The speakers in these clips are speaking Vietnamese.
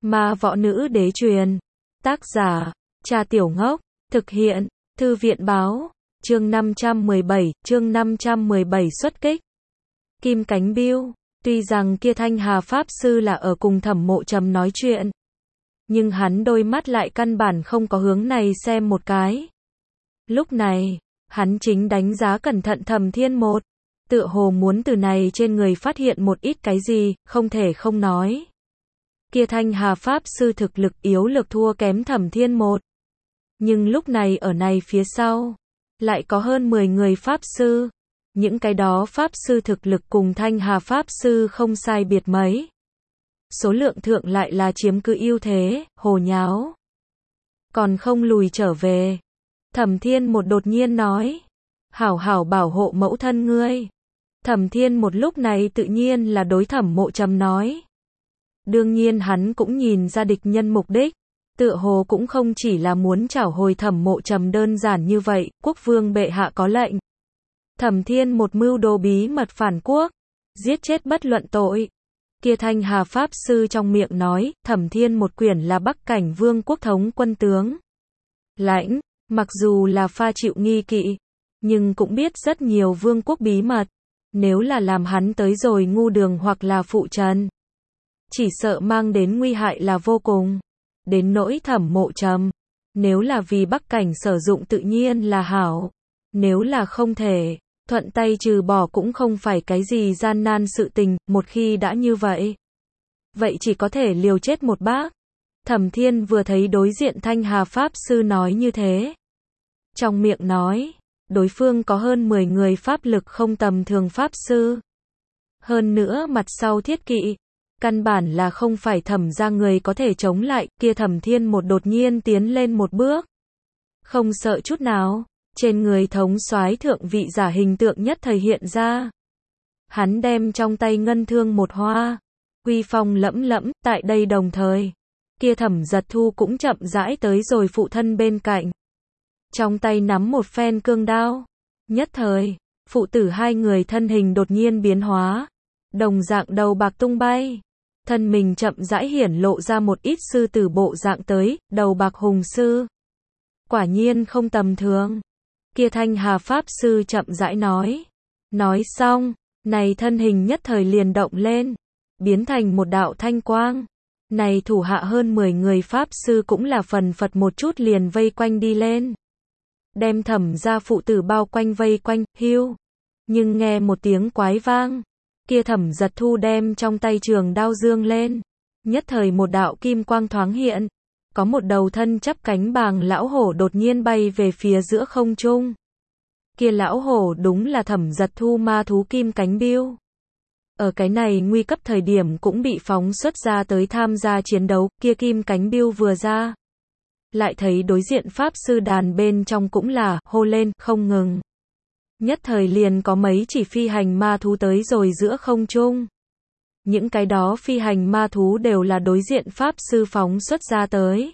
Ma võ nữ đế truyền. Tác giả, Trà Tiểu Ngốc. Thực hiện, Thư viện báo. Chương 517 xuất kích. Kim Cánh Biêu. Tuy rằng kia Thanh Hà Pháp Sư là ở cùng Thẩm Mộ Trầm nói chuyện, nhưng hắn đôi mắt lại căn bản không có hướng này xem một cái. Lúc này, hắn chính đánh giá cẩn thận Thẩm Thiên Một, tựa hồ muốn từ này trên người phát hiện một ít cái gì, không thể không nói. Kia Thanh Hà Pháp Sư thực lực yếu lược thua kém Thẩm Thiên Một. Nhưng lúc này ở này phía sau, lại có hơn 10 người Pháp Sư. Những cái đó Pháp Sư thực lực cùng Thanh Hà Pháp Sư không sai biệt mấy. Số lượng thượng lại là chiếm cứ ưu thế, hồ nháo. Còn không lùi trở về. Thẩm Thiên Một đột nhiên nói. Hảo hảo bảo hộ mẫu thân ngươi. Thẩm Thiên Một lúc này tự nhiên là đối Thẩm Mộ Trầm nói. Đương nhiên hắn cũng nhìn ra địch nhân mục đích. Tựa hồ cũng không chỉ là muốn trảo hồi Thẩm Mộ Trầm đơn giản như vậy, quốc vương bệ hạ có lệnh. Thẩm Thiên Một mưu đồ bí mật phản quốc, giết chết bất luận tội. Kia Thanh Hà Pháp Sư trong miệng nói, Thẩm Thiên Một quyển là Bắc Cảnh Vương quốc thống quân tướng. Lãnh, mặc dù là pha chịu nghi kỵ, nhưng cũng biết rất nhiều vương quốc bí mật. Nếu là làm hắn tới rồi ngu đường hoặc là phụ trần, chỉ sợ mang đến nguy hại là vô cùng. Đến nỗi Thẩm Mộ Trầm, nếu là vì Bắc Cảnh sử dụng tự nhiên là hảo. Nếu là không thể, thuận tay trừ bỏ cũng không phải cái gì gian nan sự tình, một khi đã như vậy. Vậy chỉ có thể liều chết một bác. Thẩm Thiên vừa thấy đối diện Thanh Hà Pháp Sư nói như thế. Trong miệng nói, đối phương có hơn 10 người pháp lực không tầm thường Pháp Sư. Hơn nữa mặt sau thiết kỵ. Căn bản là không phải Thẩm ra người có thể chống lại, kia Thẩm Thiên Một đột nhiên tiến lên một bước. Không sợ chút nào, trên người thống soái thượng vị giả hình tượng nhất thời hiện ra. Hắn đem trong tay ngân thương một hoa, uy phong lẫm lẫm, tại đây đồng thời. Kia Thẩm Giật Thu cũng chậm rãi tới rồi phụ thân bên cạnh. Trong tay nắm một phen cương đao. Nhất thời, phụ tử hai người thân hình đột nhiên biến hóa. Đồng dạng đầu bạc tung bay. Thân mình chậm rãi hiển lộ ra một ít sư tử bộ dạng tới, đầu bạc hùng sư. Quả nhiên không tầm thường. Kia Thanh Hà Pháp Sư chậm rãi nói. Nói xong, này thân hình nhất thời liền động lên, biến thành một đạo thanh quang. Này thủ hạ hơn 10 người Pháp Sư cũng là phần phật một chút liền vây quanh đi lên. Đem Thẩm ra phụ tử bao quanh vây quanh, hưu. Nhưng nghe một tiếng quái vang. Kia Thẩm Giật Thu đem trong tay trường đao dương lên. Nhất thời một đạo kim quang thoáng hiện. Có một đầu thân chắp cánh bàng lão hổ đột nhiên bay về phía giữa không trung. Kia lão hổ đúng là Thẩm Giật Thu ma thú Kim Cánh Biêu. Ở cái này nguy cấp thời điểm cũng bị phóng xuất ra tới tham gia chiến đấu, kia Kim Cánh Biêu vừa ra. Lại thấy đối diện Pháp Sư đàn bên trong cũng là hô lên không ngừng. Nhất thời liền có mấy chỉ phi hành ma thú tới rồi giữa không trung. Những cái đó phi hành ma thú đều là đối diện Pháp Sư phóng xuất ra tới.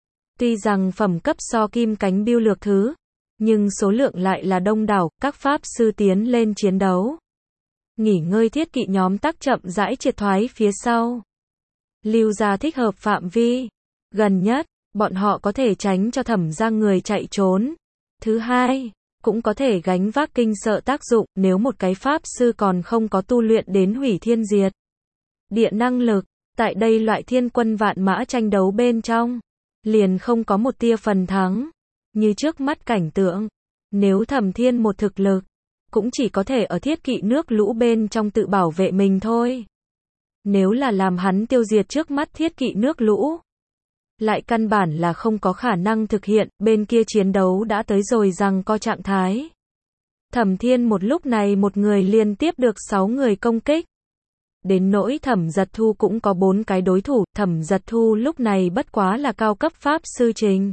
Tuy rằng phẩm cấp so Kim Cánh Biêu lược thứ, nhưng số lượng lại là đông đảo, các Pháp Sư tiến lên chiến đấu. Nghỉ ngơi thiết kỵ nhóm tắc chậm rãi triệt thoái phía sau. Lưu ra thích hợp phạm vi. Gần nhất, bọn họ có thể tránh cho Thẩm ra người chạy trốn. Thứ hai, cũng có thể gánh vác kinh sợ tác dụng nếu một cái Pháp Sư còn không có tu luyện đến hủy thiên diệt địa năng lực. Tại đây loại thiên quân vạn mã tranh đấu bên trong, liền không có một tia phần thắng. Như trước mắt cảnh tượng, nếu Thẩm Thiên Một thực lực, cũng chỉ có thể ở thiết kỵ nước lũ bên trong tự bảo vệ mình thôi. Nếu là làm hắn tiêu diệt trước mắt thiết kỵ nước lũ, lại căn bản là không có khả năng thực hiện, bên kia chiến đấu đã tới rồi rằng co trạng thái. Thẩm Thiên Một lúc này một người liên tiếp được 6 người công kích. Đến nỗi Thẩm Giật Thu cũng có 4 cái đối thủ, Thẩm Giật Thu lúc này bất quá là cao cấp Pháp Sư trình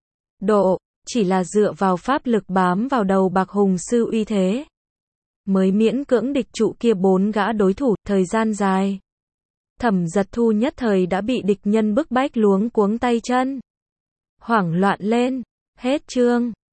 độ, chỉ là dựa vào pháp lực bám vào đầu bạc hùng sư uy thế. Mới miễn cưỡng địch trụ kia 4 gã đối thủ, thời gian dài. Thẩm Giật Thu nhất thời đã bị địch nhân bức bách luống cuống tay chân. Hoảng loạn lên, hết chương.